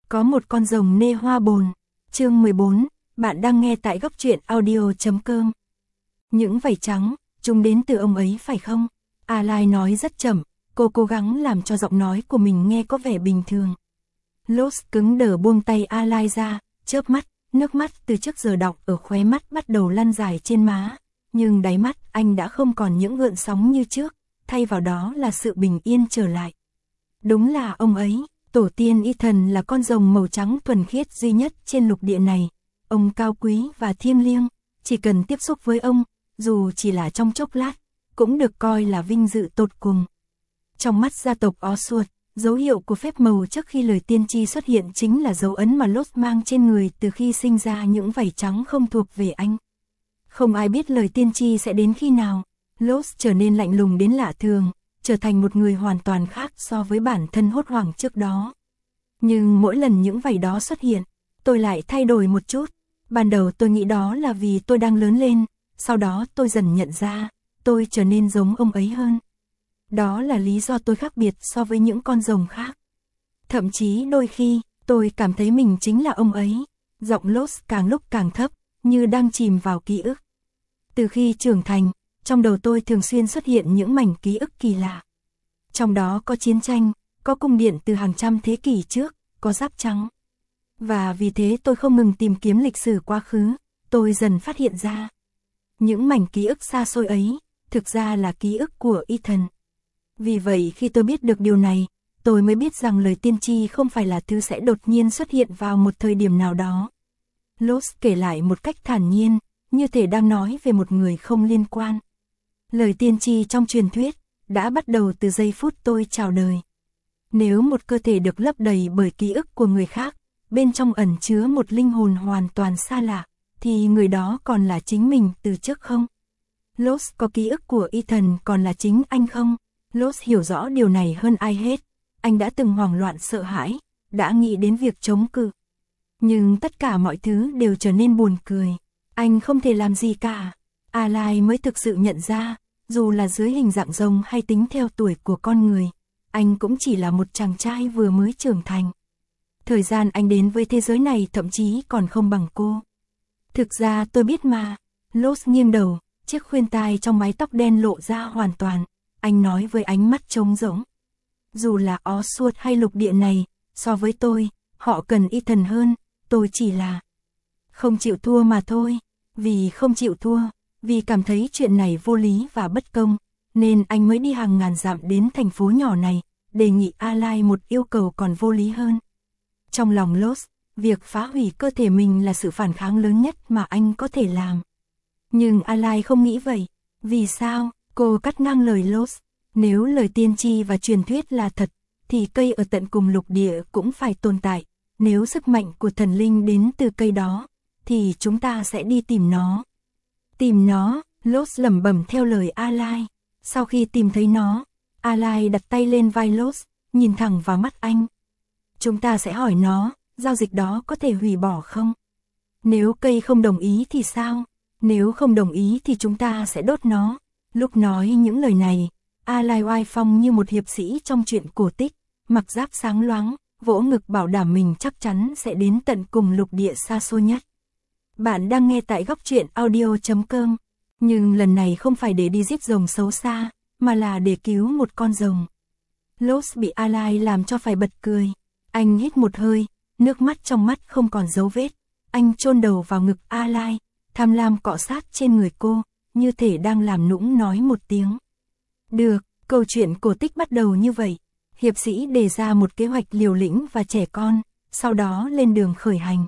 Có một con rồng nê hoa bồn. Chương 14, bạn đang nghe tại góc truyện audio.com. Những vảy trắng, chúng đến từ ông ấy phải không? Alai nói rất chậm, cô cố gắng làm cho giọng nói của mình nghe có vẻ bình thường. Lost cứng đờ buông tay Alai ra, chớp mắt, nước mắt từ trước giờ đọng ở khóe mắt bắt đầu lăn dài trên má. Nhưng đáy mắt anh đã không còn những gợn sóng như trước, thay vào đó là sự bình yên trở lại. Đúng là ông ấy, tổ tiên Ethan là con rồng màu trắng thuần khiết duy nhất trên lục địa này. Ông cao quý và thiêng liêng, chỉ cần tiếp xúc với ông, dù chỉ là trong chốc lát, cũng được coi là vinh dự tột cùng. Trong mắt gia tộc Oswald, dấu hiệu của phép màu trước khi lời tiên tri xuất hiện chính là dấu ấn mà Lost mang trên người từ khi sinh ra, những vảy trắng không thuộc về anh. Không ai biết lời tiên tri sẽ đến khi nào. Lost trở nên lạnh lùng đến lạ thường, trở thành một người hoàn toàn khác so với bản thân hốt hoảng trước đó. Nhưng mỗi lần những vảy đó xuất hiện, tôi lại thay đổi một chút. Ban đầu tôi nghĩ đó là vì tôi đang lớn lên, sau đó tôi dần nhận ra, tôi trở nên giống ông ấy hơn. Đó là lý do tôi khác biệt so với những con rồng khác. Thậm chí đôi khi, tôi cảm thấy mình chính là ông ấy. Giọng Lost càng lúc càng thấp, như đang chìm vào ký ức. Từ khi trưởng thành, trong đầu tôi thường xuyên xuất hiện những mảnh ký ức kỳ lạ. Trong đó có chiến tranh, có cung điện từ hàng trăm thế kỷ trước, có giáp trắng. Và vì thế tôi không ngừng tìm kiếm lịch sử quá khứ, tôi dần phát hiện ra. Những mảnh ký ức xa xôi ấy, thực ra là ký ức của Ethan. Vì vậy khi tôi biết được điều này, tôi mới biết rằng lời tiên tri không phải là thứ sẽ đột nhiên xuất hiện vào một thời điểm nào đó. Lost kể lại một cách thản nhiên, như thể đang nói về một người không liên quan. Lời tiên tri trong truyền thuyết đã bắt đầu từ giây phút tôi chào đời. Nếu một cơ thể được lấp đầy bởi ký ức của người khác, bên trong ẩn chứa một linh hồn hoàn toàn xa lạ, thì người đó còn là chính mình từ trước không? Lost có ký ức của Ethan còn là chính anh không? Lost hiểu rõ điều này hơn ai hết. Anh đã từng hoảng loạn sợ hãi, đã nghĩ đến việc chống cự. Nhưng tất cả mọi thứ đều trở nên buồn cười. Anh không thể làm gì cả. Alai mới thực sự nhận ra, dù là dưới hình dạng rồng hay tính theo tuổi của con người, anh cũng chỉ là một chàng trai vừa mới trưởng thành. Thời gian anh đến với thế giới này thậm chí còn không bằng cô. Thực ra tôi biết mà. Lost nghiêng đầu, chiếc khuyên tai trong mái tóc đen lộ ra hoàn toàn. Anh nói với ánh mắt trống rỗng. Dù là Oswald hay lục địa này, so với tôi, họ cần Ethan hơn, tôi chỉ là không chịu thua mà thôi. Vì không chịu thua, vì cảm thấy chuyện này vô lý và bất công, nên anh mới đi hàng ngàn dặm đến thành phố nhỏ này, đề nghị Alai một yêu cầu còn vô lý hơn. Trong lòng Lost, việc phá hủy cơ thể mình là sự phản kháng lớn nhất mà anh có thể làm. Nhưng Alai không nghĩ vậy. Vì sao? Cô cắt ngang lời Lost. Nếu lời tiên tri và truyền thuyết là thật, thì cây ở tận cùng lục địa cũng phải tồn tại. Nếu sức mạnh của thần linh đến từ cây đó, thì chúng ta sẽ đi tìm nó. Tìm nó, Lost lẩm bẩm theo lời Alai. Sau khi tìm thấy nó, Alai đặt tay lên vai Lost, nhìn thẳng vào mắt anh. Chúng ta sẽ hỏi nó, giao dịch đó có thể hủy bỏ không? Nếu cây không đồng ý thì sao? Nếu không đồng ý thì chúng ta sẽ đốt nó. Lúc nói những lời này, Alai oai phong như một hiệp sĩ trong truyện cổ tích, mặc giáp sáng loáng, vỗ ngực bảo đảm mình chắc chắn sẽ đến tận cùng lục địa xa xôi nhất. Bạn đang nghe tại góc truyện audio.com, nhưng lần này không phải để đi giết rồng xấu xa, mà là để cứu một con rồng. Lost bị Alai làm cho phải bật cười. Anh hít một hơi, nước mắt trong mắt không còn dấu vết. Anh chôn đầu vào ngực Alai, tham lam cọ sát trên người cô, như thể đang làm nũng nói một tiếng. Được, câu chuyện cổ tích bắt đầu như vậy. Hiệp sĩ đề ra một kế hoạch liều lĩnh và trẻ con, sau đó lên đường khởi hành.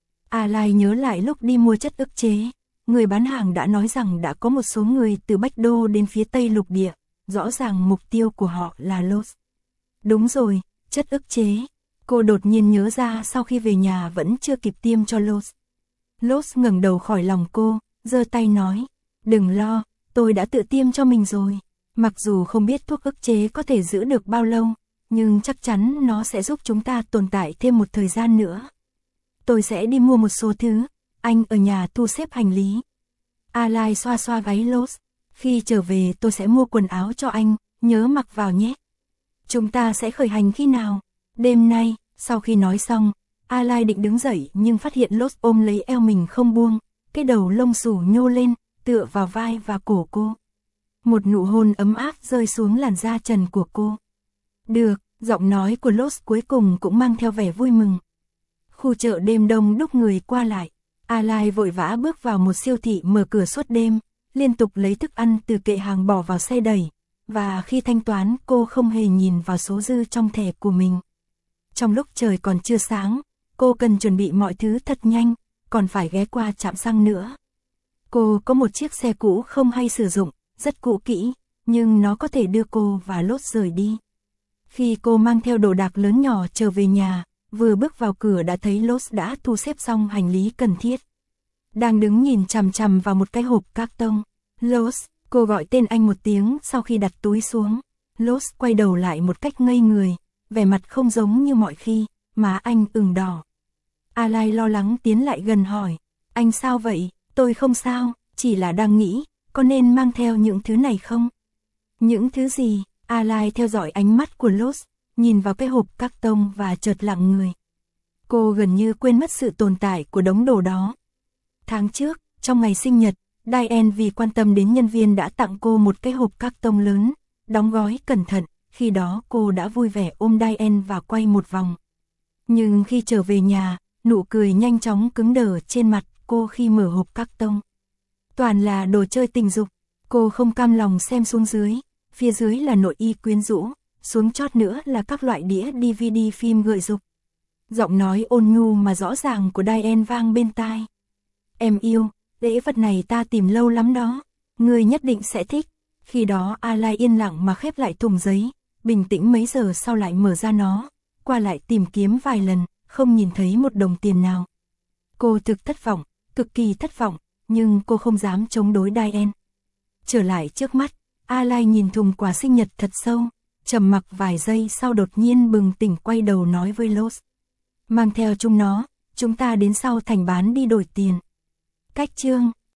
Alai nhớ lại lúc đi mua chất ức chế, người bán hàng đã nói rằng đã có một số người từ Bách Đô đến phía Tây lục địa, rõ ràng mục tiêu của họ là Lost. Đúng rồi, chất ức chế. Cô đột nhiên nhớ ra sau khi về nhà vẫn chưa kịp tiêm cho Lost. Lost ngẩng đầu khỏi lòng cô, giơ tay nói, đừng lo, tôi đã tự tiêm cho mình rồi. Mặc dù không biết thuốc ức chế có thể giữ được bao lâu, nhưng chắc chắn nó sẽ giúp chúng ta tồn tại thêm một thời gian nữa. Tôi sẽ đi mua một số thứ, anh ở nhà thu xếp hành lý. Alai xoa xoa gáy Lost, khi trở về tôi sẽ mua quần áo cho anh, nhớ mặc vào nhé. Chúng ta sẽ khởi hành khi nào? Đêm nay. Sau khi nói xong, Alai định đứng dậy nhưng phát hiện Lost ôm lấy eo mình không buông, cái đầu lông xù nhô lên, tựa vào vai và cổ cô. Một nụ hôn ấm áp rơi xuống làn da trần của cô. Được, giọng nói của Lost cuối cùng cũng mang theo vẻ vui mừng. Khu chợ đêm đông đúc người qua lại. Alai vội vã bước vào một siêu thị mở cửa suốt đêm, liên tục lấy thức ăn từ kệ hàng bỏ vào xe đẩy. Và khi thanh toán cô không hề nhìn vào số dư trong thẻ của mình. Trong lúc trời còn chưa sáng, cô cần chuẩn bị mọi thứ thật nhanh, còn phải ghé qua trạm xăng nữa. Cô có một chiếc xe cũ không hay sử dụng, rất cũ kỹ, nhưng nó có thể đưa cô và Lost rời đi. Khi cô mang theo đồ đạc lớn nhỏ trở về nhà, vừa bước vào cửa đã thấy Lost đã thu xếp xong hành lý cần thiết. Đang đứng nhìn chằm chằm vào một cái hộp các tông. Lost, cô gọi tên anh một tiếng sau khi đặt túi xuống. Lost quay đầu lại một cách ngây người, vẻ mặt không giống như mọi khi, má anh ửng đỏ. Alai lo lắng tiến lại gần hỏi, anh sao vậy? Tôi không sao, chỉ là đang nghĩ, có nên mang theo những thứ này không? Những thứ gì? Alai theo dõi ánh mắt của Lost, nhìn vào cái hộp các tông và chợt lặng người. Cô gần như quên mất sự tồn tại của đống đồ đó. Tháng trước, trong ngày sinh nhật, Diane vì quan tâm đến nhân viên đã tặng cô một cái hộp các tông lớn, đóng gói cẩn thận, khi đó cô đã vui vẻ ôm Diane và quay một vòng. Nhưng khi trở về nhà, nụ cười nhanh chóng cứng đờ trên mặt cô khi mở hộp các tông. Toàn là đồ chơi tình dục, cô không cam lòng xem xuống dưới, phía dưới là nội y quyến rũ, xuống chót nữa là các loại đĩa DVD phim gợi dục. Giọng nói ôn nhu mà rõ ràng của Diane vang bên tai. Em yêu, lễ vật này ta tìm lâu lắm đó, ngươi nhất định sẽ thích. Khi đó Alai yên lặng mà khép lại thùng giấy, bình tĩnh mấy giờ sau lại mở ra nó, qua lại tìm kiếm vài lần, không nhìn thấy một đồng tiền nào. Cô thực thất vọng, cực kỳ thất vọng, nhưng cô không dám chống đối Diane. Trở lại trước mắt, Alai nhìn thùng quà sinh nhật thật sâu, trầm mặc vài giây sau đột nhiên bừng tỉnh quay đầu nói với Lost. Mang theo chúng nó, chúng ta đến sau thành bán đi đổi tiền. Cách chương